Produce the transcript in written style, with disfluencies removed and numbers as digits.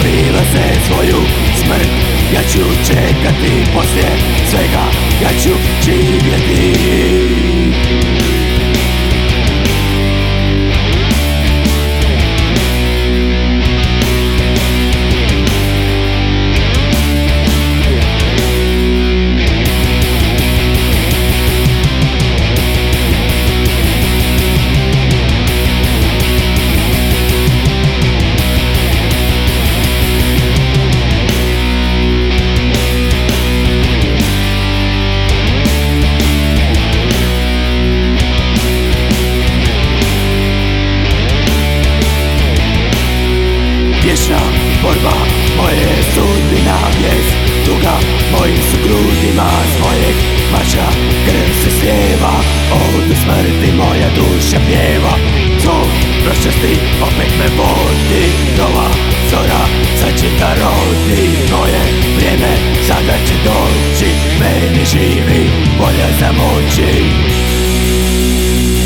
prilaze svoju smrt. Ja ću čekati poslije svega, ja ću živjeti. Vječna borba, moje sudbina vijest, tuga mojim su grudima, s mojeg mača krv se slijeva, od smrti moja duša pjeva. Zbog prošlosti opet me vodi, nova zora sad će da rodi. Moje vrijeme sada će doći, meni živi volja za moći.